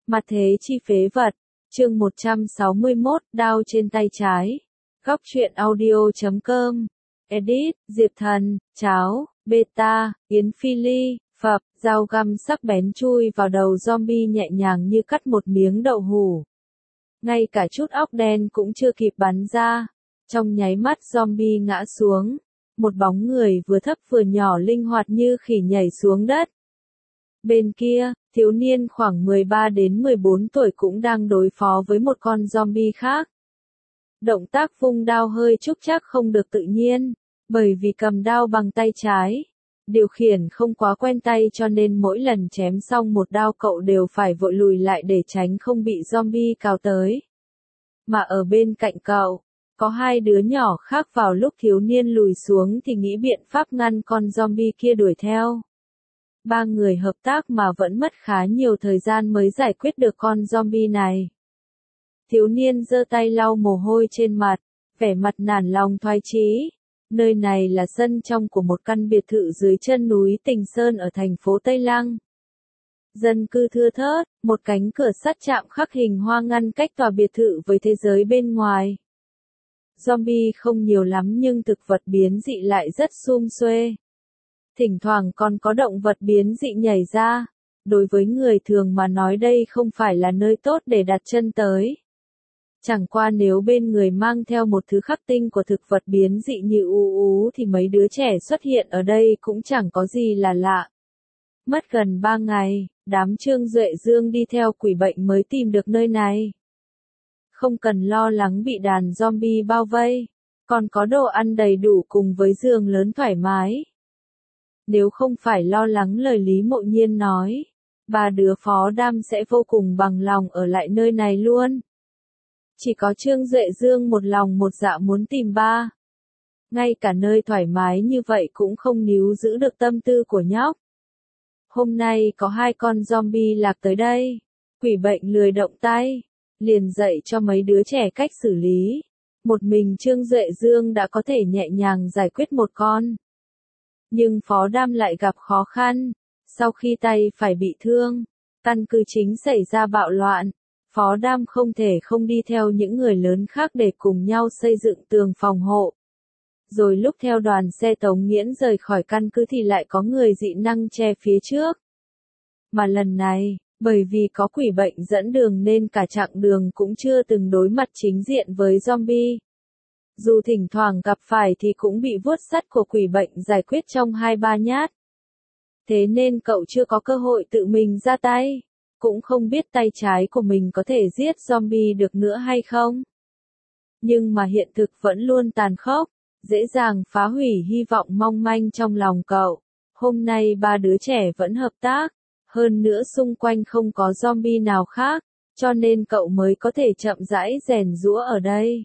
Mặt thế chi phế vật, chương 161, đao trên tay trái. Góc truyện audio.com. Edit, Diệp Thần, Cháo, Beta, Yến Phi Ly, Phập, dao găm sắc bén chui vào đầu zombie nhẹ nhàng như cắt một miếng đậu hủ. Ngay cả chút óc đen cũng chưa kịp bắn ra. Trong nháy mắt zombie ngã xuống. Một bóng người vừa thấp vừa nhỏ linh hoạt như khỉ nhảy xuống đất. Bên kia, thiếu niên khoảng 13 đến 14 tuổi cũng đang đối phó với một con zombie khác. Động tác vung đao hơi trúc trắc không được tự nhiên, bởi vì cầm đao bằng tay trái. Điều khiển không quá quen tay cho nên mỗi lần chém xong một đao cậu đều phải vội lùi lại để tránh không bị zombie cào tới. Mà ở bên cạnh cậu, có hai đứa nhỏ khác vào lúc thiếu niên lùi xuống thì nghĩ biện pháp ngăn con zombie kia đuổi theo. Ba người hợp tác mà vẫn mất khá nhiều thời gian mới giải quyết được con zombie này. Thiếu niên giơ tay lau mồ hôi trên mặt, vẻ mặt nản lòng thoái chí. Nơi này là sân trong của một căn biệt thự dưới chân núi Tình Sơn ở thành phố Tây Lăng. Dân cư thưa thớt, một cánh cửa sắt chạm khắc hình hoa ngăn cách tòa biệt thự với thế giới bên ngoài. Zombie không nhiều lắm nhưng thực vật biến dị lại rất sum suê. Thỉnh thoảng còn có động vật biến dị nhảy ra. Đối với người thường mà nói đây không phải là nơi tốt để đặt chân tới. Chẳng qua nếu bên người mang theo một thứ khắc tinh của thực vật biến dị như ú thì mấy đứa trẻ xuất hiện ở đây cũng chẳng có gì là lạ. Mất gần 3 ngày, đám Trương Duệ Dương đi theo quỷ bệnh mới tìm được nơi này. Không cần lo lắng bị đàn zombie bao vây, còn có đồ ăn đầy đủ cùng với giường lớn thoải mái. Nếu không phải lo lắng lời Lý Mộ Nhiên nói, ba đứa phó đam sẽ vô cùng bằng lòng ở lại nơi này luôn. Chỉ có Trương Duệ Dương một lòng một dạ muốn tìm ba. Ngay cả nơi thoải mái như vậy cũng không níu giữ được tâm tư của nhóc. Hôm nay có hai con zombie lạc tới đây. Quỷ bệnh lười động tay, liền dạy cho mấy đứa trẻ cách xử lý. Một mình Trương Duệ Dương đã có thể nhẹ nhàng giải quyết một con. Nhưng phó đam lại gặp khó khăn. Sau khi tay phải bị thương, căn cứ chính xảy ra bạo loạn. Phó đam không thể không đi theo những người lớn khác để cùng nhau xây dựng tường phòng hộ. Rồi lúc theo đoàn xe Tống Nghiễn rời khỏi căn cứ thì lại có người dị năng che phía trước. Mà lần này, bởi vì có quỷ bệnh dẫn đường nên cả chặng đường cũng chưa từng đối mặt chính diện với zombie. Dù thỉnh thoảng gặp phải thì cũng bị vuốt sắt của quỷ bệnh giải quyết trong 2-3 nhát. Thế nên cậu chưa có cơ hội tự mình ra tay. Cũng không biết tay trái của mình có thể giết zombie được nữa hay không. Nhưng mà hiện thực vẫn luôn tàn khốc, dễ dàng phá hủy hy vọng mong manh trong lòng cậu. Hôm nay ba đứa trẻ vẫn hợp tác, hơn nữa xung quanh không có zombie nào khác, cho nên cậu mới có thể chậm rãi rèn giũa ở đây.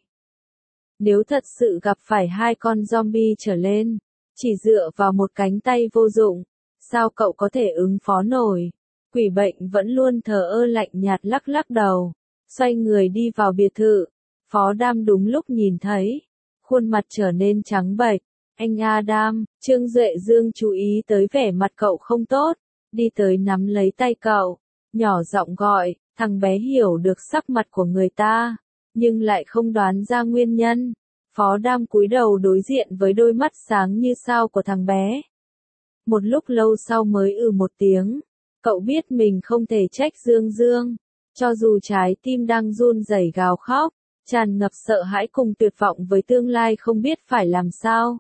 Nếu thật sự gặp phải hai con zombie trở lên, chỉ dựa vào một cánh tay vô dụng, sao cậu có thể ứng phó nổi? Quỷ bệnh vẫn luôn thờ ơ lạnh nhạt lắc lắc đầu, xoay người đi vào biệt thự. Phó đam đúng lúc nhìn thấy, khuôn mặt trở nên trắng bệch. Anh Adam, Trương Duệ Dương chú ý tới vẻ mặt cậu không tốt, đi tới nắm lấy tay cậu, nhỏ giọng gọi. Thằng bé hiểu được sắc mặt của người ta, nhưng lại không đoán ra nguyên nhân. Phó đam cúi đầu đối diện với đôi mắt sáng như sao của thằng bé. Một lúc lâu sau mới một tiếng. Cậu biết mình không thể trách Dương Dương, cho dù trái tim đang run rẩy gào khóc, tràn ngập sợ hãi cùng tuyệt vọng với tương lai không biết phải làm sao.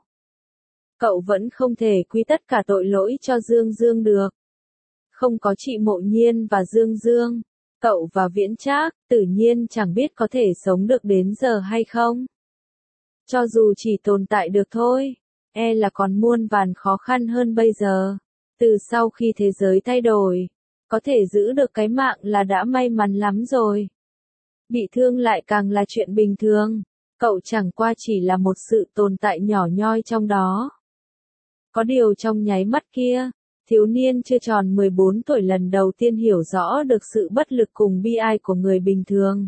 Cậu vẫn không thể quy tất cả tội lỗi cho Dương Dương được. Không có chị Mộ Nhiên và Dương Dương, cậu và Viễn Trác tự nhiên chẳng biết có thể sống được đến giờ hay không. Cho dù chỉ tồn tại được thôi, là còn muôn vàn khó khăn hơn bây giờ. Từ sau khi thế giới thay đổi, có thể giữ được cái mạng là đã may mắn lắm rồi. Bị thương lại càng là chuyện bình thường, cậu chẳng qua chỉ là một sự tồn tại nhỏ nhoi trong đó. Có điều trong nháy mắt kia, thiếu niên chưa tròn 14 tuổi lần đầu tiên hiểu rõ được sự bất lực cùng bi ai của người bình thường.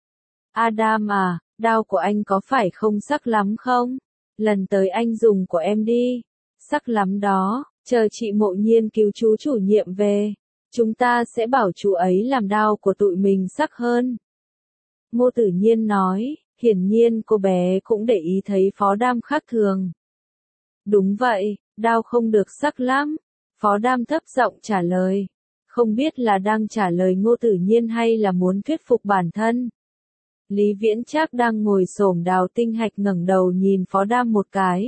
Adam à, đao của anh có phải không sắc lắm không? Lần tới anh dùng của em đi. Sắc lắm đó. Chờ chị Mộ Nhiên cứu chú chủ nhiệm về, Chúng ta sẽ bảo chú ấy làm đao của tụi mình sắc hơn. Ngô Tử Nhiên nói, hiển nhiên cô bé cũng để ý thấy Phó Đam khác thường. Đúng vậy, đao không được sắc lắm. Phó Đam thấp giọng trả lời. Không biết là đang trả lời Ngô Tử Nhiên hay là muốn thuyết phục bản thân. Lý Viễn Trác đang ngồi xổm đào tinh hạch ngẩng đầu nhìn Phó Đam một cái.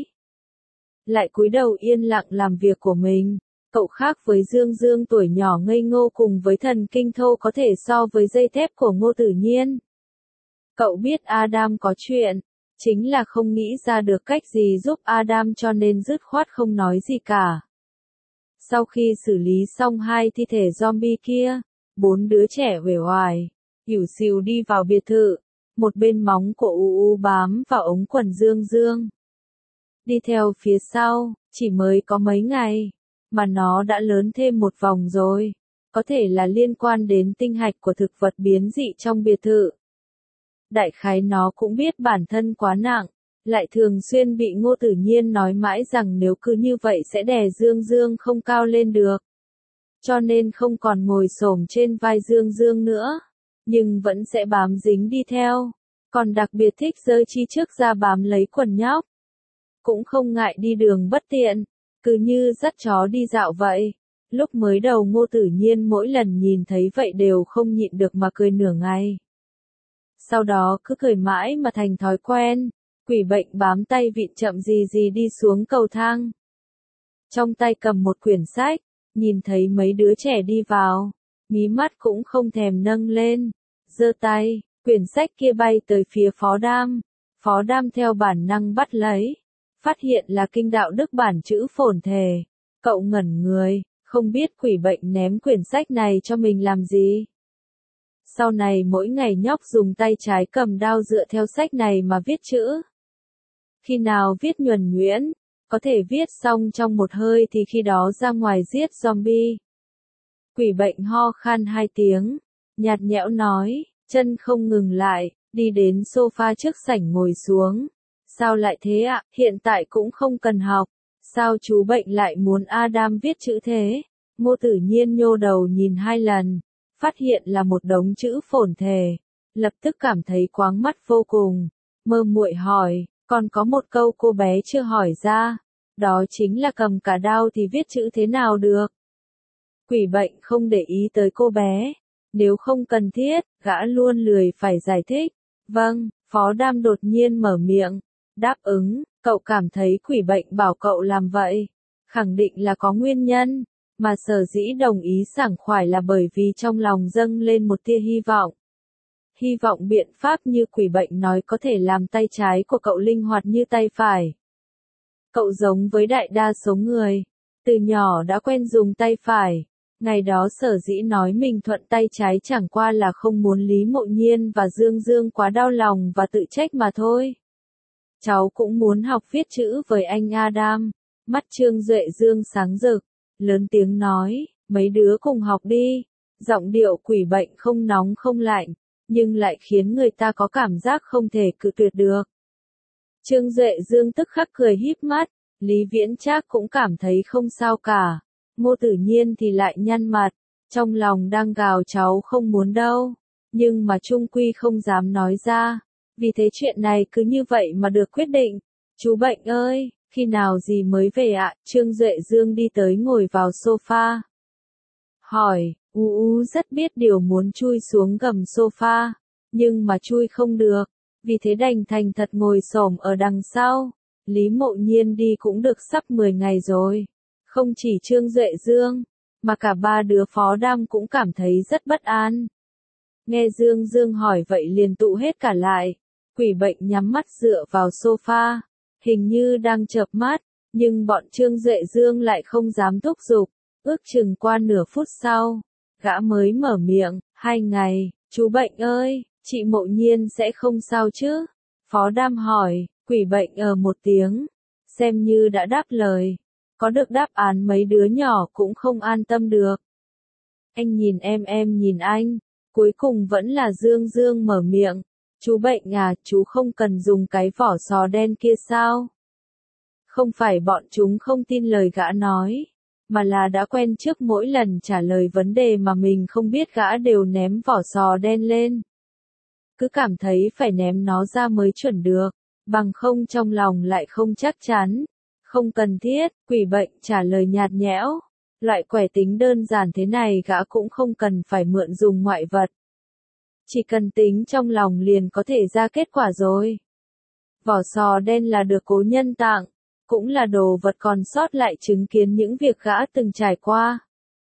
Lại cúi đầu yên lặng làm việc của mình. Cậu khác với Dương Dương tuổi nhỏ ngây ngô cùng với thần kinh thô có thể so với dây thép của Ngô Tử Nhiên. Cậu biết Adam có chuyện, chính là không nghĩ ra được cách gì giúp Adam cho nên dứt khoát không nói gì cả. Sau khi xử lý xong 2 thi thể zombie kia, 4 đứa trẻ uể oải, ỉu xìu đi vào biệt thự, một bên móng của UU bám vào ống quần Dương Dương. Đi theo phía sau, chỉ mới có mấy ngày, mà nó đã lớn thêm một vòng rồi, có thể là liên quan đến tinh hạch của thực vật biến dị trong biệt thự. Đại khái nó cũng biết bản thân quá nặng, lại thường xuyên bị Ngô Tử Nhiên nói mãi rằng nếu cứ như vậy sẽ đè Dương Dương không cao lên được. Cho nên không còn ngồi xổm trên vai Dương Dương nữa, nhưng vẫn sẽ bám dính đi theo, còn đặc biệt thích giơ chi trước ra bám lấy quần nhóc. Cũng không ngại đi đường bất tiện, cứ như dắt chó đi dạo vậy. Lúc mới đầu Ngô Tử Nhiên mỗi lần nhìn thấy vậy đều không nhịn được mà cười nửa ngày. Sau đó cứ cười mãi mà thành thói quen, quỷ bệnh bám tay vịn chậm gì gì đi xuống cầu thang. Trong tay cầm một quyển sách, nhìn thấy mấy đứa trẻ đi vào, mí mắt cũng không thèm nâng lên, giơ tay, quyển sách kia bay tới phía Phó Đam. Phó Đam theo bản năng bắt lấy, phát hiện là kinh đạo đức bản chữ phồn thể. Cậu ngẩn người, không biết quỷ bệnh ném quyển sách này cho mình làm gì. Sau này mỗi ngày nhóc dùng tay trái cầm đao dựa theo sách này mà viết chữ. Khi nào viết nhuần nhuyễn, có thể viết xong trong một hơi thì khi đó ra ngoài giết zombie. Quỷ bệnh ho khan 2 tiếng, nhạt nhẽo nói, chân không ngừng lại, đi đến sofa trước sảnh ngồi xuống. Sao lại thế ạ, hiện tại cũng không cần học. Sao chú bệnh lại muốn Adam viết chữ thế? Ngô Tử Nhiên nhô đầu nhìn 2 lần, phát hiện là một đống chữ phồn thể, lập tức cảm thấy quáng mắt vô cùng, mơ muội hỏi, còn có một câu cô bé chưa hỏi ra, đó chính là cầm cả đao thì viết chữ thế nào được. Quỷ bệnh không để ý tới cô bé, nếu không cần thiết, gã luôn lười phải giải thích. Vâng, Phó Đam đột nhiên mở miệng, đáp ứng, cậu cảm thấy quỷ bệnh bảo cậu làm vậy, khẳng định là có nguyên nhân. Mà sở dĩ đồng ý sảng khoái là bởi vì trong lòng dâng lên một tia hy vọng. Hy vọng biện pháp như quỷ bệnh nói có thể làm tay trái của cậu linh hoạt như tay phải. Cậu giống với đại đa số người, từ nhỏ đã quen dùng tay phải. Ngày đó sở dĩ nói mình thuận tay trái chẳng qua là không muốn Lý Mộ Nhiên và Dương Dương quá đau lòng và tự trách mà thôi. Cháu cũng muốn học viết chữ với anh Adam. Mắt Trương Duệ Dương sáng rực, lớn tiếng nói, mấy đứa cùng học đi. Giọng điệu quỷ bệnh không nóng không lạnh, nhưng lại khiến người ta có cảm giác không thể cự tuyệt được. Trương Duệ Dương tức khắc cười híp mắt, Lý Viễn Trác cũng cảm thấy không sao cả. Ngô Tử Nhiên thì lại nhăn mặt, trong lòng đang gào cháu không muốn đâu, nhưng mà chung quy không dám nói ra, vì thế chuyện này cứ như vậy mà được quyết định. Chú bệnh ơi, khi nào gì mới về ạ? Trương Duệ Dương đi tới ngồi vào sofa. Hỏi, rất biết điều muốn chui xuống gầm sofa, nhưng mà chui không được, vì thế đành thành thật ngồi xổm ở đằng sau. Lý Mộ Nhiên đi cũng được sắp 10 ngày rồi. Không chỉ Trương Duệ Dương, mà cả 3 đứa Phó Đam cũng cảm thấy rất bất an. Nghe Dương Dương hỏi vậy liền tụ hết cả lại. Quỷ bệnh nhắm mắt dựa vào sofa, hình như đang chợp mắt, nhưng bọn Trương Duệ Dương lại không dám thúc giục. Ước chừng qua nửa phút sau, gã mới mở miệng, 2 ngày, chú bệnh ơi, chị Mộ Nhiên sẽ không sao chứ? Phó Đam hỏi, quỷ bệnh một tiếng, xem như đã đáp lời. Có được đáp án mấy đứa nhỏ cũng không an tâm được. Anh nhìn em nhìn anh, cuối cùng vẫn là Dương Dương mở miệng. Chú bệnh à, chú không cần dùng cái vỏ sò đen kia sao? Không phải bọn chúng không tin lời gã nói, mà là đã quen trước mỗi lần trả lời vấn đề mà mình không biết gã đều ném vỏ sò đen lên. Cứ cảm thấy phải ném nó ra mới chuẩn được, bằng không trong lòng lại không chắc chắn. Không cần thiết, quỷ bệnh trả lời nhạt nhẽo. Loại quẻ tính đơn giản thế này gã cũng không cần phải mượn dùng ngoại vật. Chỉ cần tính trong lòng liền có thể ra kết quả rồi. Vỏ sò đen là được cố nhân tặng, cũng là đồ vật còn sót lại chứng kiến những việc gã từng trải qua.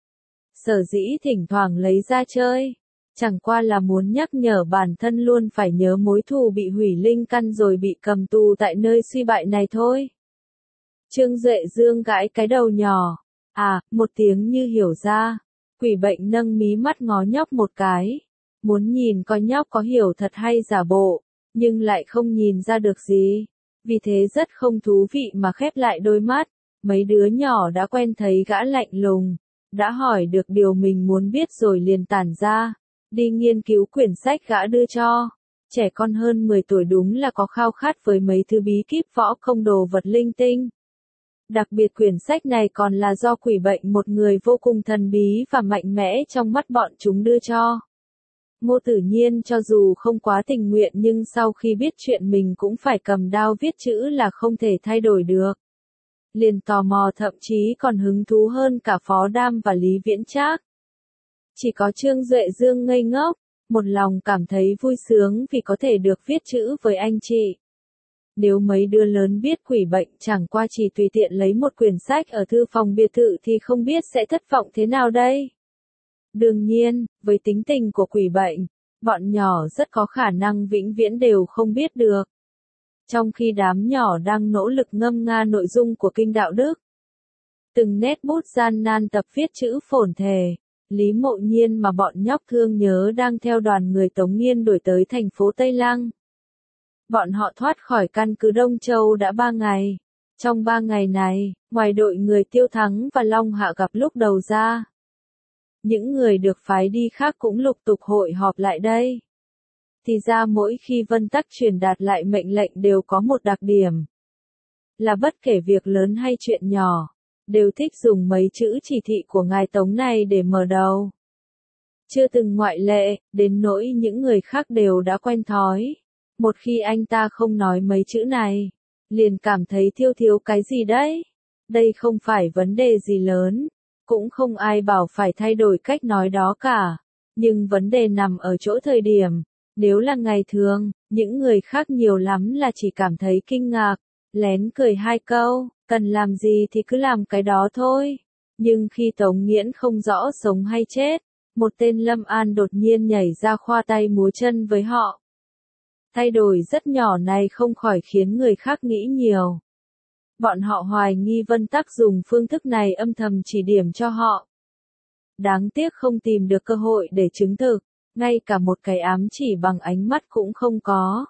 Sở dĩ thỉnh thoảng lấy ra chơi, chẳng qua là muốn nhắc nhở bản thân luôn phải nhớ mối thù bị hủy linh căn rồi bị cầm tù tại nơi suy bại này thôi. Trương Duệ Dương gãi cái đầu nhỏ. À, một tiếng như hiểu ra. Quỷ bệnh nâng mí mắt ngó nhóc một cái. Muốn nhìn coi nhóc có hiểu thật hay giả bộ, nhưng lại không nhìn ra được gì. Vì thế rất không thú vị mà khép lại đôi mắt. Mấy đứa nhỏ đã quen thấy gã lạnh lùng, đã hỏi được điều mình muốn biết rồi liền tản ra, đi nghiên cứu quyển sách gã đưa cho. Trẻ con hơn 10 tuổi đúng là có khao khát với mấy thứ bí kíp võ công đồ vật linh tinh. Đặc biệt quyển sách này còn là do quỷ bệnh một người vô cùng thần bí và mạnh mẽ trong mắt bọn chúng đưa cho. Ngô Tử Nhiên cho dù không quá tình nguyện nhưng sau khi biết chuyện mình cũng phải cầm đao viết chữ là không thể thay đổi được. Liền tò mò thậm chí còn hứng thú hơn cả Phó Đam và Lý Viễn Trác. Chỉ có Trương Duệ Dương ngây ngốc, một lòng cảm thấy vui sướng vì có thể được viết chữ với anh chị. Nếu mấy đứa lớn biết quỷ bệnh chẳng qua chỉ tùy tiện lấy một quyển sách ở thư phòng biệt thự thì không biết sẽ thất vọng thế nào đây. Đương nhiên, với tính tình của quỷ bệnh, bọn nhỏ rất có khả năng vĩnh viễn đều không biết được. Trong khi đám nhỏ đang nỗ lực ngâm nga nội dung của kinh đạo đức, từng nét bút gian nan tập viết chữ phổn thề, Lý Mộ Nhiên mà bọn nhóc thương nhớ đang theo đoàn người Tống Nghiên đuổi tới thành phố Tây Lăng. Bọn họ thoát khỏi căn cứ Đông Châu đã 3 ngày. Trong 3 ngày này, ngoài đội người Tiêu Thắng và Long Hạ gặp lúc đầu ra, những người được phái đi khác cũng lục tục hội họp lại đây. Thì ra mỗi khi Vân Tắc truyền đạt lại mệnh lệnh đều có một đặc điểm. Là bất kể việc lớn hay chuyện nhỏ, đều thích dùng mấy chữ chỉ thị của ngài Tống này để mở đầu. Chưa từng ngoại lệ, đến nỗi những người khác đều đã quen thói. Một khi anh ta không nói mấy chữ này, liền cảm thấy thiếu cái gì đấy. Đây không phải vấn đề gì lớn, cũng không ai bảo phải thay đổi cách nói đó cả. Nhưng vấn đề nằm ở chỗ thời điểm. Nếu là ngày thường, những người khác nhiều lắm là chỉ cảm thấy kinh ngạc, lén cười 2 câu, cần làm gì thì cứ làm cái đó thôi. Nhưng khi Tống Nghiễn không rõ sống hay chết, một tên Lâm An đột nhiên nhảy ra khoa tay múa chân với họ. Thay đổi rất nhỏ này không khỏi khiến người khác nghĩ nhiều. Bọn họ hoài nghi Vân Tắc dùng phương thức này âm thầm chỉ điểm cho họ. Đáng tiếc không tìm được cơ hội để chứng thực, ngay cả một cái ám chỉ bằng ánh mắt cũng không có.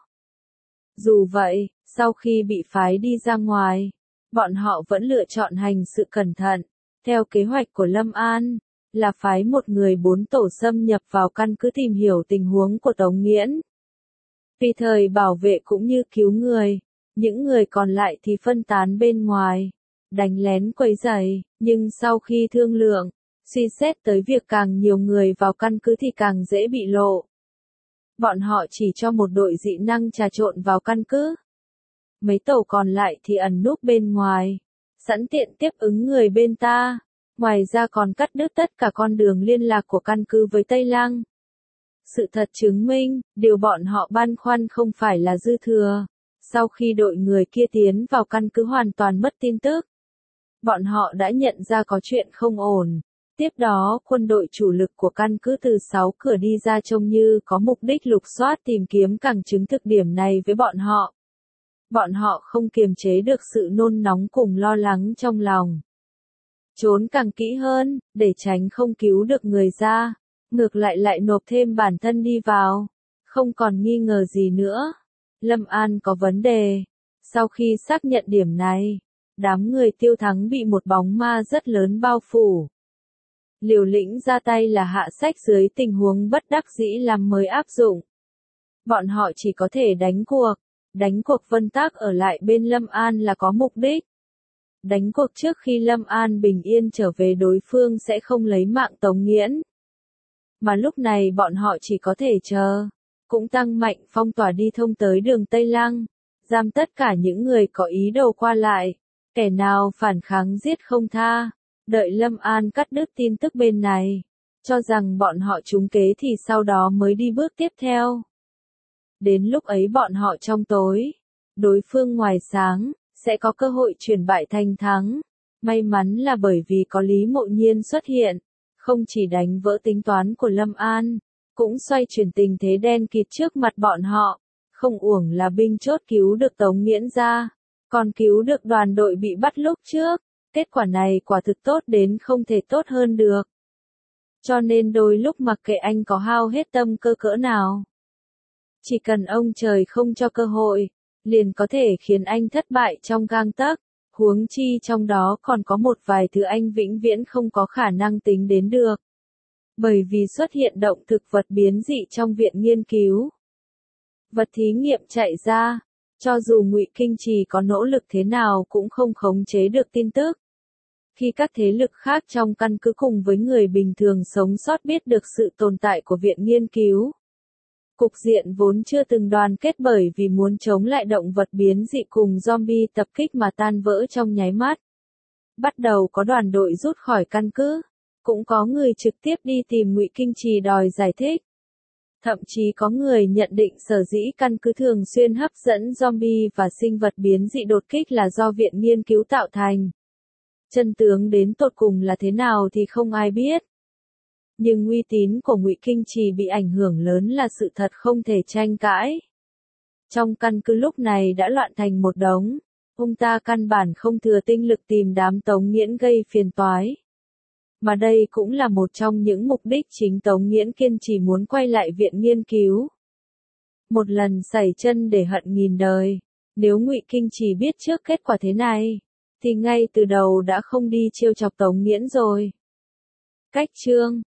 Dù vậy, sau khi bị phái đi ra ngoài, bọn họ vẫn lựa chọn hành sự cẩn thận. Theo kế hoạch của Lâm An, là phái một người 4 tổ xâm nhập vào căn cứ tìm hiểu tình huống của Tống Nghiễn. Vì thời bảo vệ cũng như cứu người, những người còn lại thì phân tán bên ngoài, đánh lén quấy rầy, nhưng sau khi thương lượng, suy xét tới việc càng nhiều người vào căn cứ thì càng dễ bị lộ. Bọn họ chỉ cho một đội dị năng trà trộn vào căn cứ. Mấy tổ còn lại thì ẩn núp bên ngoài, sẵn tiện tiếp ứng người bên ta. Ngoài ra còn cắt đứt tất cả con đường liên lạc của căn cứ với Tây Lăng. Sự thật chứng minh, điều bọn họ băn khoăn không phải là dư thừa. Sau khi đội người kia tiến vào căn cứ hoàn toàn mất tin tức, bọn họ đã nhận ra có chuyện không ổn. Tiếp đó, quân đội chủ lực của căn cứ từ 6 cửa đi ra trông như có mục đích lục soát tìm kiếm càng chứng thực điểm này với bọn họ. Bọn họ không kiềm chế được sự nôn nóng cùng lo lắng trong lòng. Trốn càng kỹ hơn, để tránh không cứu được người ra. Ngược lại nộp thêm bản thân đi vào. Không còn nghi ngờ gì nữa. Lâm An có vấn đề. Sau khi xác nhận điểm này, đám người Tiêu Thắng bị một bóng ma rất lớn bao phủ. Liều lĩnh ra tay là hạ sách dưới tình huống bất đắc dĩ làm mới áp dụng. Bọn họ chỉ có thể đánh cuộc. Đánh cuộc Vân Tắc ở lại bên Lâm An là có mục đích. đánh cuộc trước khi Lâm An bình yên trở về đối phương sẽ không lấy mạng Tống Nghiễn. Mà lúc này bọn họ chỉ có thể chờ, cũng tăng mạnh phong tỏa đi thông tới đường Tây Lăng, giam tất cả những người có ý đồ qua lại, kẻ nào phản kháng giết không tha, đợi Lâm An cắt đứt tin tức bên này, cho rằng bọn họ trúng kế thì sau đó mới đi bước tiếp theo. Đến lúc ấy bọn họ trong tối, đối phương ngoài sáng, sẽ có cơ hội chuyển bại thành thắng. May mắn là bởi vì có Lý Mộ Nhiên xuất hiện, không chỉ đánh vỡ tính toán của Lâm An, cũng xoay chuyển tình thế đen kịt trước mặt bọn họ, không uổng là binh chốt cứu được Tống Nghiễn ra, còn cứu được đoàn đội bị bắt lúc trước, kết quả này quả thực tốt đến không thể tốt hơn được. Cho nên đôi lúc mặc kệ anh có hao hết tâm cơ cỡ nào, chỉ cần ông trời không cho cơ hội, liền có thể khiến anh thất bại trong gang tấc, huống chi trong đó còn có một vài thứ anh vĩnh viễn không có khả năng tính đến được. Bởi vì xuất hiện động thực vật biến dị trong viện nghiên cứu. Vật thí nghiệm chạy ra, cho dù Ngụy Kinh Trì có nỗ lực thế nào cũng không khống chế được tin tức. Khi các thế lực khác trong căn cứ cùng với người bình thường sống sót biết được sự tồn tại của viện nghiên cứu, cục diện vốn chưa từng đoàn kết bởi vì muốn chống lại động vật biến dị cùng zombie tập kích mà tan vỡ trong nháy mắt. Bắt đầu có đoàn đội rút khỏi căn cứ, cũng có người trực tiếp đi tìm Ngụy Kinh Trì đòi giải thích. Thậm chí có người nhận định sở dĩ căn cứ thường xuyên hấp dẫn zombie và sinh vật biến dị đột kích là do viện nghiên cứu tạo thành. Chân tướng đến tột cùng là thế nào thì không ai biết. Nhưng uy tín của Ngụy Kinh Trì bị ảnh hưởng lớn là sự thật không thể tranh cãi. Trong căn cứ lúc này đã loạn thành một đống, ông ta căn bản không thừa tinh lực tìm đám Tống Nghiễn gây phiền toái. Mà đây cũng là một trong những mục đích chính Tống Nghiễn kiên trì muốn quay lại viện nghiên cứu. Một lần sẩy chân để hận nghìn đời, nếu Ngụy Kinh Trì biết trước kết quả thế này, thì ngay từ đầu đã không đi trêu chọc Tống Nghiễn rồi. Cách chương